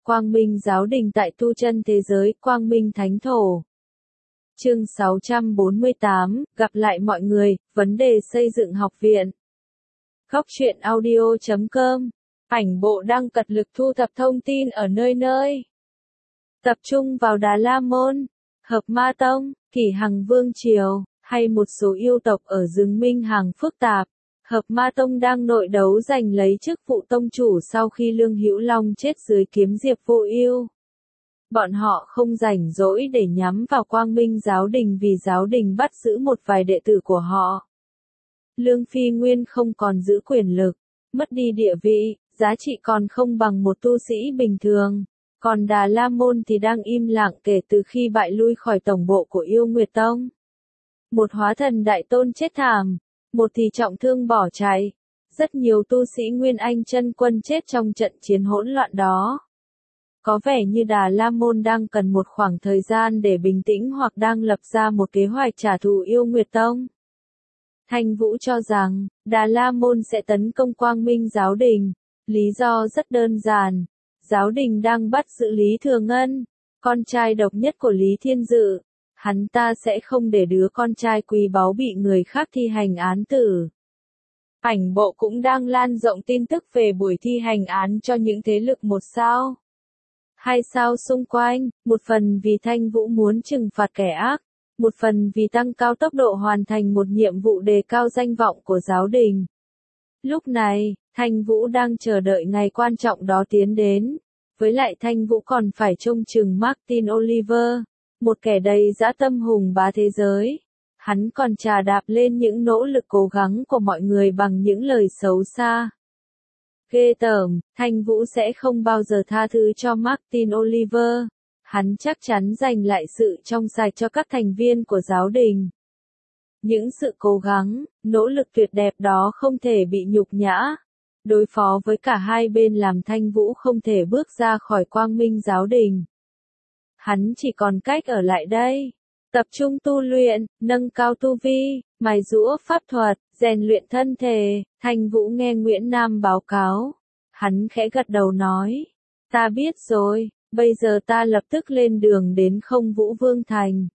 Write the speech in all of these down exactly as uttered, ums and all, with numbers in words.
Quang Minh Giáo Đình tại tu chân thế giới, Quang Minh Thánh Thổ. Chương sáu trăm bốn mươi tám, gặp lại mọi người, vấn đề xây dựng học viện. Góc truyện audio chấm com. Ảnh bộ đang cật lực thu thập thông tin ở nơi nơi. Tập trung vào Đà La Môn, Hợp Ma Tông, Kỷ Hằng Vương Triều, hay một số yêu tộc ở rừng Minh Hằng phức tạp. Hợp Ma Tông đang nội đấu giành lấy chức vụ tông chủ sau khi Lương Hữu Long chết dưới kiếm Diệp Vô Ưu. Bọn họ không rảnh rỗi để nhắm vào Quang Minh Giáo Đình vì Giáo Đình bắt giữ một vài đệ tử của họ. Lương Phi Nguyên không còn giữ quyền lực, mất đi địa vị, giá trị còn không bằng một tu sĩ bình thường. Còn Đà La Môn thì đang im lặng kể từ khi bại lui khỏi tổng bộ của Yêu Nguyệt Tông. Một hóa thần đại tôn chết thảm, một thì trọng thương bỏ chạy. Rất nhiều tu sĩ Nguyên Anh chân quân chết trong trận chiến hỗn loạn đó. Có vẻ như Đà La Môn đang cần một khoảng thời gian để bình tĩnh hoặc đang lập ra một kế hoạch trả thù Yêu Nguyệt Tông. Thanh Vũ cho rằng, Đà La Môn sẽ tấn công Quang Minh Giáo Đình. Lý do rất đơn giản. Giáo Đình đang bắt giữ Lý Thừa Ngân, con trai độc nhất của Lý Thiên Dự. Hắn ta sẽ không để đứa con trai quý báu bị người khác thi hành án tử. Ảnh bộ cũng đang lan rộng tin tức về buổi thi hành án cho những thế lực một sao, hai sao xung quanh, một phần vì Thanh Vũ muốn trừng phạt kẻ ác, một phần vì tăng cao tốc độ hoàn thành một nhiệm vụ đề cao danh vọng của Giáo Đình. Lúc này, Thanh Vũ đang chờ đợi ngày quan trọng đó tiến đến. Với lại Thanh Vũ còn phải trông chừng Martin Oliver, một kẻ đầy dã tâm hùng bá thế giới. Hắn còn trà đạp lên những nỗ lực cố gắng của mọi người bằng những lời xấu xa. Ghê tởm, Thanh Vũ sẽ không bao giờ tha thứ cho Martin Oliver. Hắn chắc chắn giành lại sự trong sạch cho các thành viên của Giáo Đình. Những sự cố gắng, nỗ lực tuyệt đẹp đó không thể bị nhục nhã. Đối phó với cả hai bên làm Thanh Vũ không thể bước ra khỏi Quang Minh Giáo Đình. Hắn chỉ còn cách ở lại đây, tập trung tu luyện, nâng cao tu vi, mài giũa pháp thuật, rèn luyện thân thể. Thanh Vũ nghe Nguyễn Nam báo cáo. Hắn khẽ gật đầu nói, ta biết rồi, bây giờ ta lập tức lên đường đến Không Vũ Vương Thành.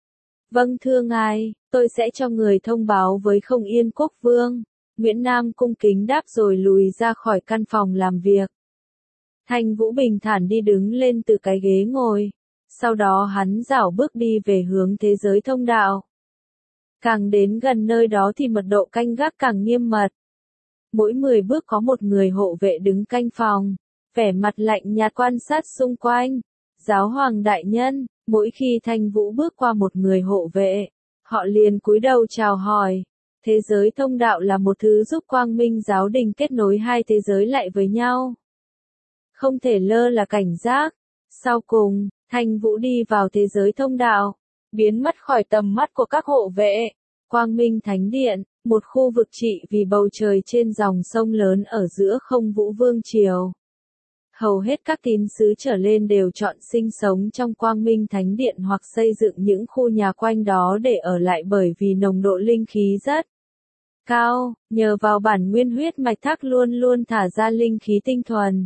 Vâng thưa ngài, tôi sẽ cho người thông báo với Không Yên Quốc Vương. Nguyễn Nam cung kính đáp rồi lùi ra khỏi căn phòng làm việc. Thanh Vũ bình thản đi đứng lên từ cái ghế ngồi. Sau đó hắn rảo bước đi về hướng thế giới thông đạo. Càng đến gần nơi đó thì mật độ canh gác càng nghiêm mật. Mỗi mười bước có một người hộ vệ đứng canh phòng, vẻ mặt lạnh nhạt quan sát xung quanh. Giáo hoàng đại nhân, mỗi khi Thanh Vũ bước qua một người hộ vệ, họ liền cúi đầu chào hỏi. Thế giới thông đạo là một thứ giúp Quang Minh Giáo Đình kết nối hai thế giới lại với nhau. Không thể lơ là cảnh giác. Sau cùng, Thanh Vũ đi vào thế giới thông đạo, biến mất khỏi tầm mắt của các hộ vệ. Quang Minh Thánh Điện, một khu vực trị vì bầu trời trên dòng sông lớn ở giữa Không Vũ Vương Triều. Hầu hết các tín sứ trở lên đều chọn sinh sống trong Quang Minh Thánh Điện hoặc xây dựng những khu nhà quanh đó để ở lại bởi vì nồng độ linh khí rất cao, nhờ vào bản nguyên huyết mạch thác luôn luôn thả ra linh khí tinh thuần.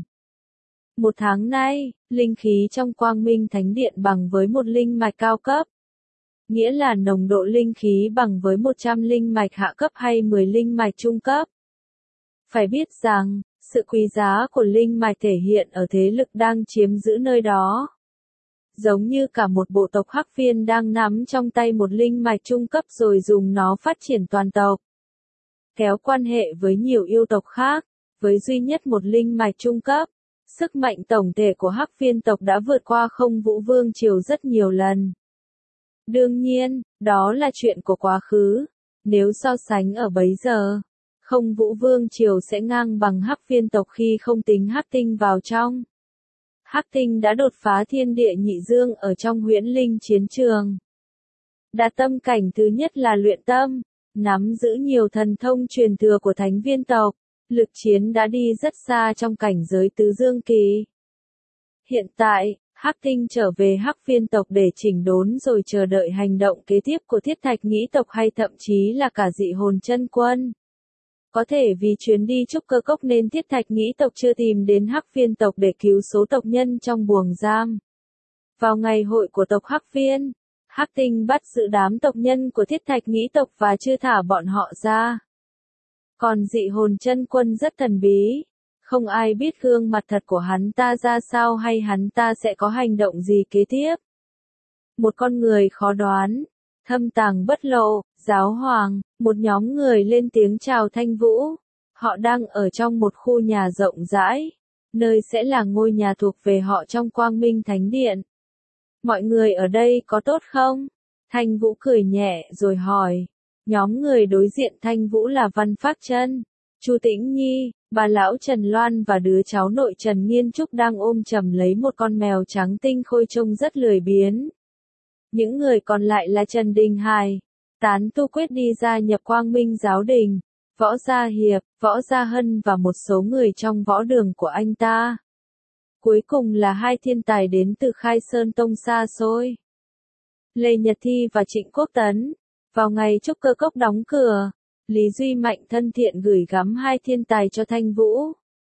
Một tháng nay, linh khí trong Quang Minh Thánh Điện bằng với một linh mạch cao cấp. Nghĩa là nồng độ linh khí bằng với một trăm linh mạch hạ cấp hay mười linh mạch trung cấp. Phải biết rằng, sự quý giá của linh mạch thể hiện ở thế lực đang chiếm giữ nơi đó. Giống như cả một bộ tộc Hắc Viên đang nắm trong tay một linh mạch trung cấp rồi dùng nó phát triển toàn tộc. Kéo quan hệ với nhiều yêu tộc khác, với duy nhất một linh mạch trung cấp. Sức mạnh tổng thể của Hắc Viên tộc đã vượt qua Không Vũ Vương Triều rất nhiều lần. Đương nhiên, đó là chuyện của quá khứ. Nếu so sánh ở bấy giờ, Không Vũ Vương Triều sẽ ngang bằng Hắc Viên tộc khi không tính Hắc Tinh vào trong. Hắc Tinh đã đột phá thiên địa nhị dương ở trong huyễn linh chiến trường. Đạt tâm cảnh thứ nhất là luyện tâm, nắm giữ nhiều thần thông truyền thừa của thánh viên tộc. Lực chiến đã đi rất xa trong cảnh giới tứ dương kỳ. Hiện tại, Hắc Tinh trở về Hắc Viên tộc để chỉnh đốn rồi chờ đợi hành động kế tiếp của Thiết Thạch Nghĩ tộc hay thậm chí là cả Dị Hồn Chân Quân. Có thể vì chuyến đi trúc cơ cốc nên Thiết Thạch nghĩ tộc chưa tìm đến Hắc Viên tộc để cứu số tộc nhân trong buồng giam. Vào ngày hội của tộc Hắc Viên, Hắc Tinh bắt giữ đám tộc nhân của Thiết Thạch nghĩ tộc và chưa thả bọn họ ra. Còn dị hồn chân quân rất thần bí, không ai biết gương mặt thật của hắn ta ra sao hay hắn ta sẽ có hành động gì kế tiếp. Một con người khó đoán, thâm tàng bất lộ, giáo hoàng, một nhóm người lên tiếng chào Thanh Vũ. Họ đang ở trong một khu nhà rộng rãi, nơi sẽ là ngôi nhà thuộc về họ trong Quang Minh Thánh Điện. Mọi người ở đây có tốt không? Thanh Vũ cười nhẹ rồi hỏi. Nhóm người đối diện Thanh Vũ là Văn Phác Chân, Chu Tĩnh Nhi, bà lão Trần Loan và đứa cháu nội Trần Nghiên Trúc đang ôm chầm lấy một con mèo trắng tinh khôi trông rất lười biếng. Những người còn lại là Trần Đình Hải, Tán Tu Quyết đi gia nhập Quang Minh Giáo Đình, Võ Gia Hiệp, Võ Gia Hân và một số người trong võ đường của anh ta. Cuối cùng là hai thiên tài đến từ Khai Sơn Tông xa xôi. Lê Nhật Thi và Trịnh Quốc Tấn. Vào ngày trúc cơ cốc đóng cửa, Lý Duy Mạnh thân thiện gửi gắm hai thiên tài cho Thanh Vũ,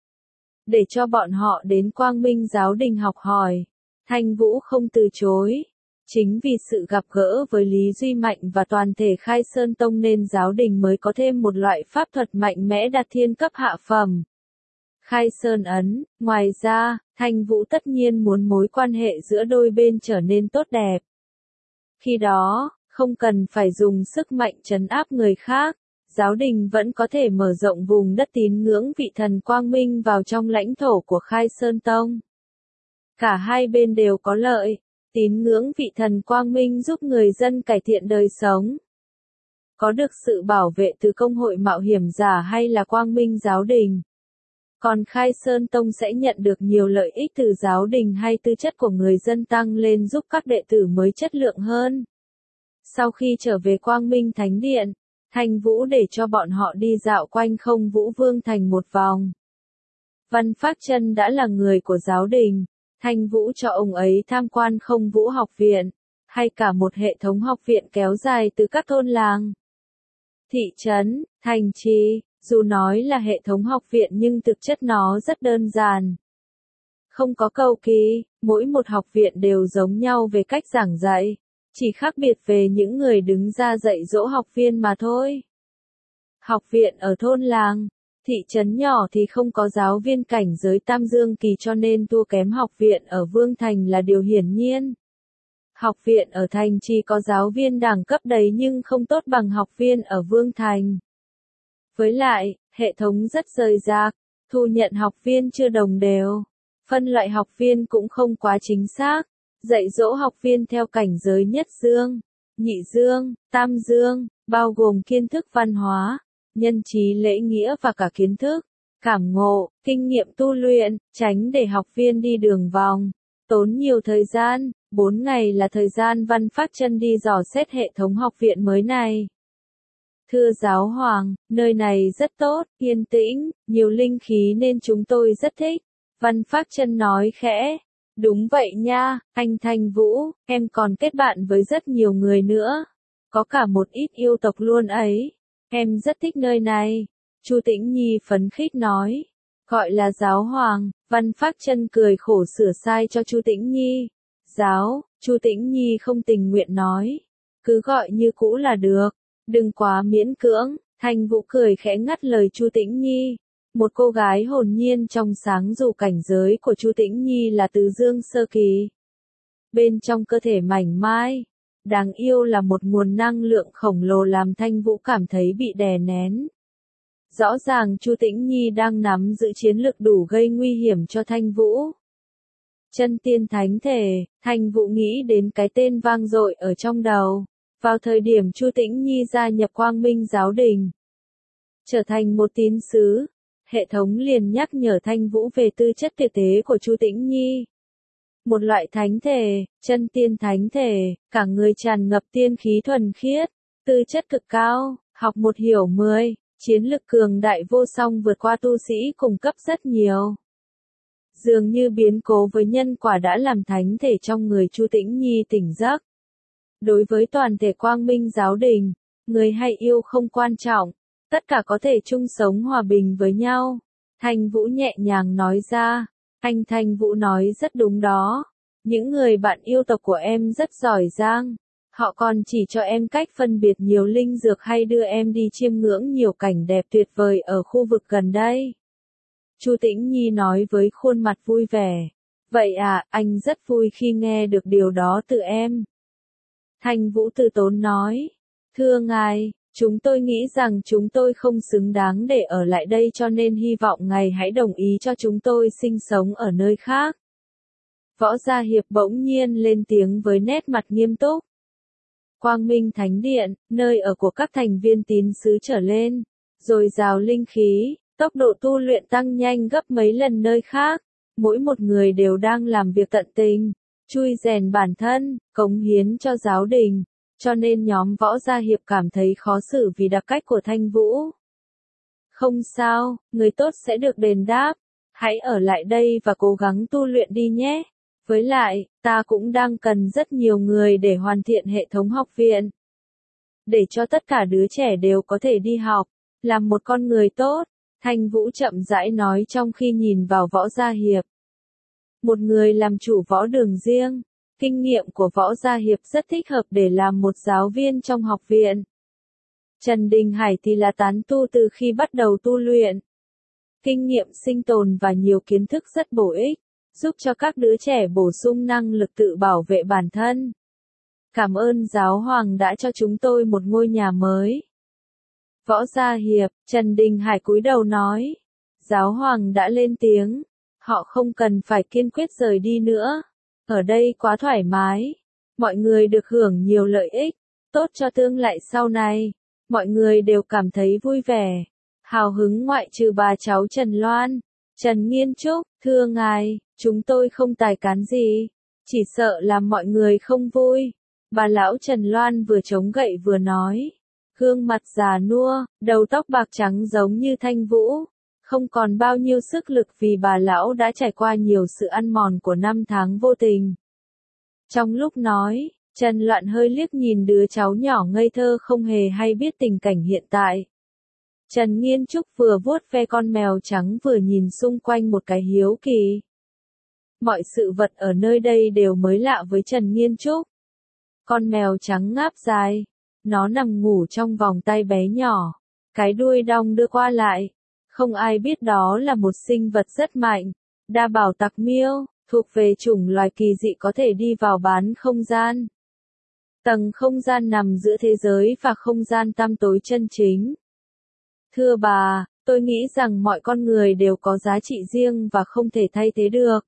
để cho bọn họ đến Quang Minh Giáo Đình học hỏi. Thanh Vũ không từ chối. Chính vì sự gặp gỡ với Lý Duy Mạnh và toàn thể Khai Sơn Tông nên giáo đình mới có thêm một loại pháp thuật mạnh mẽ đạt thiên cấp hạ phẩm. Khai Sơn Ấn. Ngoài ra, Thanh Vũ tất nhiên muốn mối quan hệ giữa đôi bên trở nên tốt đẹp. Khi đó, không cần phải dùng sức mạnh trấn áp người khác, giáo đình vẫn có thể mở rộng vùng đất tín ngưỡng vị thần Quang Minh vào trong lãnh thổ của Khai Sơn Tông. Cả hai bên đều có lợi. Tín ngưỡng vị thần Quang Minh giúp người dân cải thiện đời sống. Có được sự bảo vệ từ công hội mạo hiểm giả hay là Quang Minh Giáo Đình. Còn Khai Sơn Tông sẽ nhận được nhiều lợi ích từ giáo đình hay tư chất của người dân tăng lên giúp các đệ tử mới chất lượng hơn. Sau khi trở về Quang Minh Thánh Điện, Thanh Vũ để cho bọn họ đi dạo quanh Không Vũ Vương Thành một vòng. Văn Phác Chân đã là người của giáo đình. Thanh Vũ cho ông ấy tham quan Không Vũ học viện, hay cả một hệ thống học viện kéo dài từ các thôn làng, thị trấn, thành trì. Dù nói là hệ thống học viện nhưng thực chất nó rất đơn giản. Không có cầu kỳ, mỗi một học viện đều giống nhau về cách giảng dạy, chỉ khác biệt về những người đứng ra dạy dỗ học viên mà thôi. Học viện ở thôn làng, thị trấn nhỏ thì không có giáo viên cảnh giới tam dương kỳ cho nên thua kém học viện ở Vương Thành là điều hiển nhiên. Học viện ở thành chỉ có giáo viên đẳng cấp đầy nhưng không tốt bằng học viên ở Vương Thành. Với lại, hệ thống rất rời rạc, thu nhận học viên chưa đồng đều, phân loại học viên cũng không quá chính xác, dạy dỗ học viên theo cảnh giới nhất dương, nhị dương, tam dương, bao gồm kiến thức văn hóa, nhân trí lễ nghĩa và cả kiến thức, cảm ngộ, kinh nghiệm tu luyện, tránh để học viên đi đường vòng, tốn nhiều thời gian. Bốn ngày là thời gian Văn Phác Chân đi dò xét hệ thống học viện mới này. Thưa giáo hoàng, nơi này rất tốt, yên tĩnh, nhiều linh khí nên chúng tôi rất thích. Văn Phác Chân nói khẽ. Đúng vậy nha, anh Thanh Vũ, em còn kết bạn với rất nhiều người nữa. Có cả một ít yêu tộc luôn ấy. Em rất thích nơi này. Chu Tĩnh Nhi phấn khích nói. Gọi là giáo hoàng, Văn Phác Chân cười khổ sửa sai cho Chu Tĩnh Nhi. Giáo, Chu Tĩnh Nhi không tình nguyện nói. Cứ gọi như cũ là được. Đừng quá miễn cưỡng. Thanh Vũ cười khẽ ngắt lời Chu Tĩnh Nhi. Một cô gái hồn nhiên trong sáng dù cảnh giới của Chu Tĩnh Nhi là tứ dương sơ kỳ. Bên trong cơ thể mảnh mai, đáng yêu là một nguồn năng lượng khổng lồ làm Thanh Vũ cảm thấy bị đè nén. Rõ ràng Chu Tĩnh Nhi đang nắm giữ chiến lực đủ gây nguy hiểm cho Thanh Vũ. Chân tiên thánh thể, Thanh Vũ nghĩ đến cái tên vang dội ở trong đầu. Vào thời điểm Chu Tĩnh Nhi gia nhập Quang Minh Giáo Đình, trở thành một tín sứ, hệ thống liền nhắc nhở Thanh Vũ về tư chất tuyệt thế của Chu Tĩnh Nhi. Một loại thánh thể, chân tiên thánh thể, cả người tràn ngập tiên khí thuần khiết, tư chất cực cao, học một hiểu mười, chiến lực cường đại vô song vượt qua tu sĩ cùng cấp rất nhiều. Dường như biến cố với nhân quả đã làm thánh thể trong người Chu Tĩnh Nhi tỉnh giấc. Đối với toàn thể Quang Minh Giáo Đình, người hay yêu không quan trọng, tất cả có thể chung sống hòa bình với nhau. Thanh Vũ nhẹ nhàng nói ra. Anh Thanh Vũ nói rất đúng đó. Những người bạn yêu tộc của em rất giỏi giang. Họ còn chỉ cho em cách phân biệt nhiều linh dược hay đưa em đi chiêm ngưỡng nhiều cảnh đẹp tuyệt vời ở khu vực gần đây. Chu Tĩnh Nhi nói với khuôn mặt vui vẻ. Vậy à, anh rất vui khi nghe được điều đó từ em. Thanh Vũ từ tốn nói. Thưa ngài, chúng tôi nghĩ rằng chúng tôi không xứng đáng để ở lại đây cho nên hy vọng ngài hãy đồng ý cho chúng tôi sinh sống ở nơi khác. Võ Gia Hiệp bỗng nhiên lên tiếng với nét mặt nghiêm túc. Quang Minh Thánh Điện, nơi ở của các thành viên tín sứ trở lên, dồi dào linh khí, tốc độ tu luyện tăng nhanh gấp mấy lần nơi khác, mỗi một người đều đang làm việc tận tình, chui rèn bản thân, cống hiến cho giáo đình, cho nên nhóm Võ Gia Hiệp cảm thấy khó xử vì đặc cách của Thanh Vũ. Không sao, người tốt sẽ được đền đáp, hãy ở lại đây và cố gắng tu luyện đi nhé. Với lại, ta cũng đang cần rất nhiều người để hoàn thiện hệ thống học viện. Để cho tất cả đứa trẻ đều có thể đi học, làm một con người tốt, Thanh Vũ chậm rãi nói trong khi nhìn vào Võ Gia Hiệp. Một người làm chủ võ đường riêng, kinh nghiệm của Võ Gia Hiệp rất thích hợp để làm một giáo viên trong học viện. Trần Đình Hải thì là tán tu từ khi bắt đầu tu luyện. Kinh nghiệm sinh tồn và nhiều kiến thức rất bổ ích, giúp cho các đứa trẻ bổ sung năng lực tự bảo vệ bản thân. Cảm ơn Giáo Hoàng đã cho chúng tôi một ngôi nhà mới. Võ Gia Hiệp, Trần Đình Hải cúi đầu nói. Giáo Hoàng đã lên tiếng. Họ không cần phải kiên quyết rời đi nữa. Ở đây quá thoải mái. Mọi người được hưởng nhiều lợi ích, tốt cho tương lai sau này. Mọi người đều cảm thấy vui vẻ, hào hứng ngoại trừ bà cháu Trần Loan. Trần Nghiên Trúc, thưa ngài, chúng tôi không tài cán gì, chỉ sợ làm mọi người không vui. Bà lão Trần Loan vừa chống gậy vừa nói. Gương mặt già nua, đầu tóc bạc trắng giống như Thanh Vũ. Không còn bao nhiêu sức lực vì bà lão đã trải qua nhiều sự ăn mòn của năm tháng vô tình. Trong lúc nói, Trần Loan hơi liếc nhìn đứa cháu nhỏ ngây thơ không hề hay biết tình cảnh hiện tại. Trần Nghiên Trúc vừa vuốt ve con mèo trắng vừa nhìn xung quanh một cái hiếu kỳ. Mọi sự vật ở nơi đây đều mới lạ với Trần Nghiên Trúc. Con mèo trắng ngáp dài, nó nằm ngủ trong vòng tay bé nhỏ, cái đuôi đong đưa qua lại. Không ai biết đó là một sinh vật rất mạnh, đa bảo tặc miêu, thuộc về chủng loài kỳ dị có thể đi vào bán không gian. Tầng không gian nằm giữa thế giới và không gian tăm tối chân chính. Thưa bà, tôi nghĩ rằng mọi con người đều có giá trị riêng và không thể thay thế được.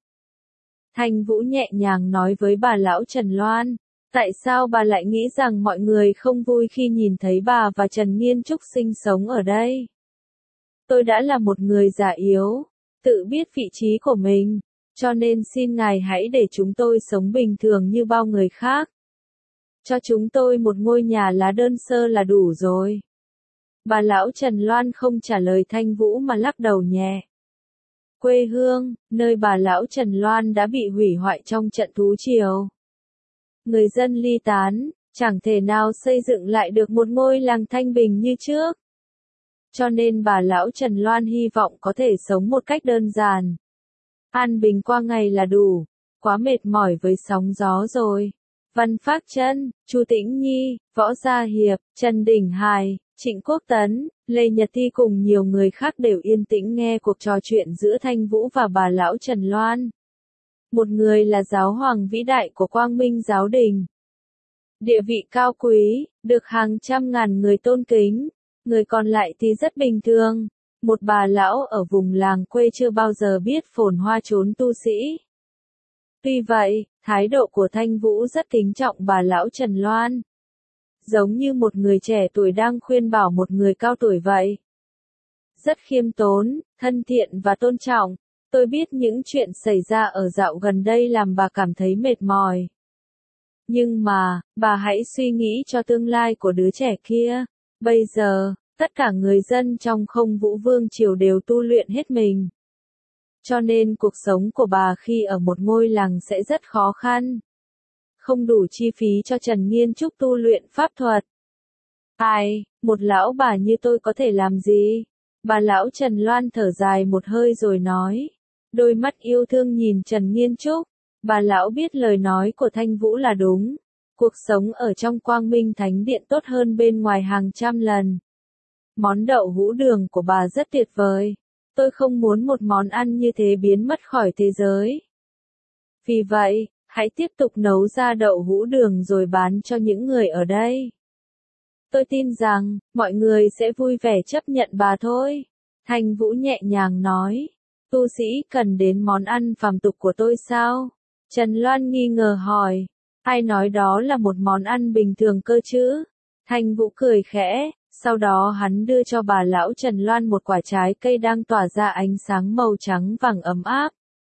Thanh Vũ nhẹ nhàng nói với bà lão Trần Loan. Tại sao bà lại nghĩ rằng mọi người không vui khi nhìn thấy bà và Trần Nghiên Trúc sinh sống ở đây? Tôi đã là một người già yếu, tự biết vị trí của mình, cho nên xin ngài hãy để chúng tôi sống bình thường như bao người khác. Cho chúng tôi một ngôi nhà lá đơn sơ là đủ rồi. Bà lão Trần Loan không trả lời Thanh Vũ mà lắc đầu nhẹ. Quê hương, nơi bà lão Trần Loan đã bị hủy hoại trong trận thú triều. Người dân ly tán, chẳng thể nào xây dựng lại được một ngôi làng thanh bình như trước. Cho nên bà lão Trần Loan hy vọng có thể sống một cách đơn giản. An bình qua ngày là đủ, quá mệt mỏi với sóng gió rồi. Văn Phác Chân, Chu Tĩnh Nhi, Võ Gia Hiệp, Trần Đình Hải, Trịnh Quốc Tấn, Lê Nhật Thi cùng nhiều người khác đều yên tĩnh nghe cuộc trò chuyện giữa Thanh Vũ và bà lão Trần Loan. Một người là giáo hoàng vĩ đại của Quang Minh Giáo Đình. Địa vị cao quý, được hàng trăm ngàn người tôn kính. Người còn lại thì rất bình thường. Một bà lão ở vùng làng quê chưa bao giờ biết phồn hoa trốn tu sĩ. Tuy vậy, thái độ của Thanh Vũ rất kính trọng bà lão Trần Loan. Giống như một người trẻ tuổi đang khuyên bảo một người cao tuổi vậy. Rất khiêm tốn, thân thiện và tôn trọng. Tôi biết những chuyện xảy ra ở dạo gần đây làm bà cảm thấy mệt mỏi. Nhưng mà, bà hãy suy nghĩ cho tương lai của đứa trẻ kia. Bây giờ, tất cả người dân trong Không Vũ Vương Triều đều tu luyện hết mình. Cho nên cuộc sống của bà khi ở một ngôi làng sẽ rất khó khăn. Không đủ chi phí cho Trần Nghiên Trúc tu luyện pháp thuật. Ai, một lão bà như tôi có thể làm gì? Bà lão Trần Loan thở dài một hơi rồi nói. Đôi mắt yêu thương nhìn Trần Nghiên Trúc. Bà lão biết lời nói của Thanh Vũ là đúng. Cuộc sống ở trong Quang Minh Thánh Điện tốt hơn bên ngoài hàng trăm lần. Món đậu hũ đường của bà rất tuyệt vời. Tôi không muốn một món ăn như thế biến mất khỏi thế giới. Vì vậy, hãy tiếp tục nấu ra đậu hũ đường rồi bán cho những người ở đây. Tôi tin rằng, mọi người sẽ vui vẻ chấp nhận bà thôi. Thanh Vũ nhẹ nhàng nói. Tu sĩ cần đến món ăn phàm tục của tôi sao? Trần Loan nghi ngờ hỏi. Ai nói đó là một món ăn bình thường cơ chứ? Thanh Vũ cười khẽ, sau đó hắn đưa cho bà lão Trần Loan một quả trái cây đang tỏa ra ánh sáng màu trắng vàng ấm áp.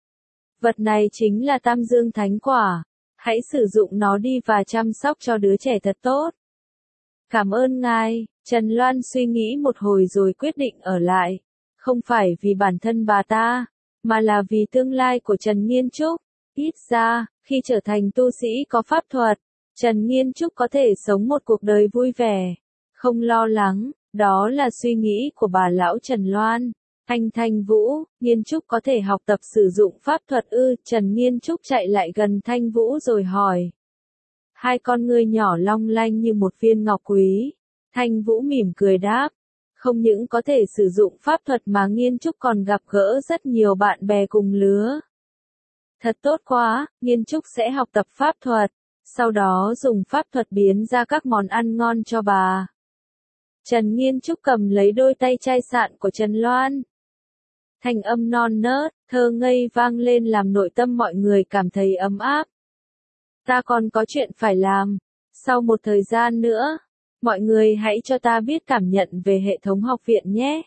Vật này chính là Tam Dương Thánh Quả. Hãy sử dụng nó đi và chăm sóc cho đứa trẻ thật tốt. Cảm ơn ngài, Trần Loan suy nghĩ một hồi rồi quyết định ở lại. Không phải vì bản thân bà ta, mà là vì tương lai của Trần Nghiên Trúc. Ít ra, khi trở thành tu sĩ có pháp thuật, Trần Nghiên Trúc có thể sống một cuộc đời vui vẻ, không lo lắng. Đó là suy nghĩ của bà lão Trần Loan. Anh Thanh Vũ, Nghiên Trúc có thể học tập sử dụng pháp thuật ư? Trần Nghiên Trúc chạy lại gần Thanh Vũ rồi hỏi. Hai con ngươi nhỏ long lanh như một viên ngọc quý. Thanh Vũ mỉm cười đáp. Không những có thể sử dụng pháp thuật mà Nghiên Trúc còn gặp gỡ rất nhiều bạn bè cùng lứa. Thật tốt quá, Nghiên Trúc sẽ học tập pháp thuật, sau đó dùng pháp thuật biến ra các món ăn ngon cho bà. Trần Nghiên Trúc cầm lấy đôi tay chai sạn của Trần Loan. Thanh âm non nớt, thơ ngây vang lên làm nội tâm mọi người cảm thấy ấm áp. Ta còn có chuyện phải làm. Sau một thời gian nữa, mọi người hãy cho ta biết cảm nhận về hệ thống học viện nhé.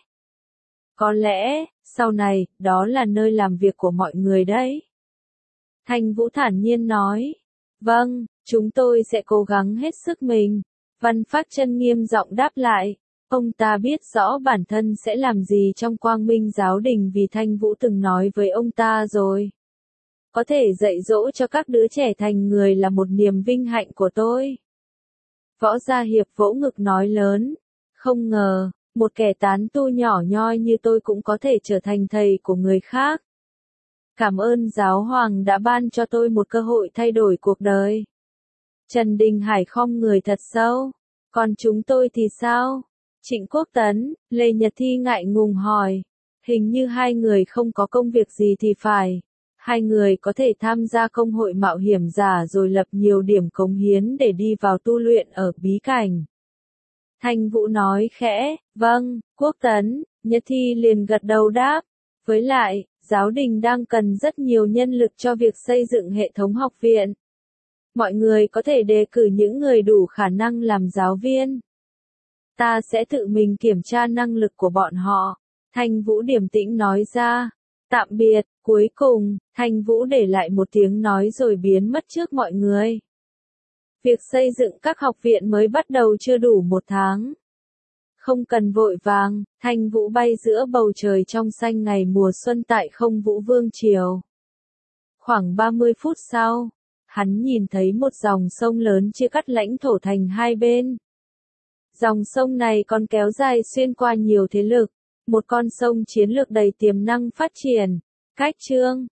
Có lẽ, sau này, đó là nơi làm việc của mọi người đấy. Thanh Vũ thản nhiên nói. Vâng, chúng tôi sẽ cố gắng hết sức mình. Văn Phác Chân nghiêm giọng đáp lại. Ông ta biết rõ bản thân sẽ làm gì trong Quang Minh giáo đình vì Thanh Vũ từng nói với ông ta rồi. Có thể dạy dỗ cho các đứa trẻ thành người là một niềm vinh hạnh của tôi. Võ Gia Hiệp vỗ ngực nói lớn. Không ngờ, một kẻ tán tu nhỏ nhoi như tôi cũng có thể trở thành thầy của người khác. Cảm ơn Giáo Hoàng đã ban cho tôi một cơ hội thay đổi cuộc đời. Trần Đình Hải khom người thật sâu. Còn chúng tôi thì sao? Trịnh Quốc Tấn, Lê Nhật Thi ngại ngùng hỏi. Hình như hai người không có công việc gì thì phải. Hai người có thể tham gia công hội mạo hiểm giả rồi lập nhiều điểm cống hiến để đi vào tu luyện ở bí cảnh. Thanh Vũ nói khẽ, vâng, Quốc Tấn, Nhật Thi liền gật đầu đáp. Với lại, giáo đình đang cần rất nhiều nhân lực cho việc xây dựng hệ thống học viện. Mọi người có thể đề cử những người đủ khả năng làm giáo viên. Ta sẽ tự mình kiểm tra năng lực của bọn họ. Thanh Vũ điềm tĩnh nói ra. Tạm biệt, cuối cùng, Thanh Vũ để lại một tiếng nói rồi biến mất trước mọi người. Việc xây dựng các học viện mới bắt đầu chưa đủ một tháng. Không cần vội vàng, Thanh Vũ bay giữa bầu trời trong xanh ngày mùa xuân tại Không Vũ Vương Triều. Khoảng ba mươi phút sau, hắn nhìn thấy một dòng sông lớn chia cắt lãnh thổ thành hai bên. Dòng sông này còn kéo dài xuyên qua nhiều thế lực, một con sông chiến lược đầy tiềm năng phát triển. Cách chương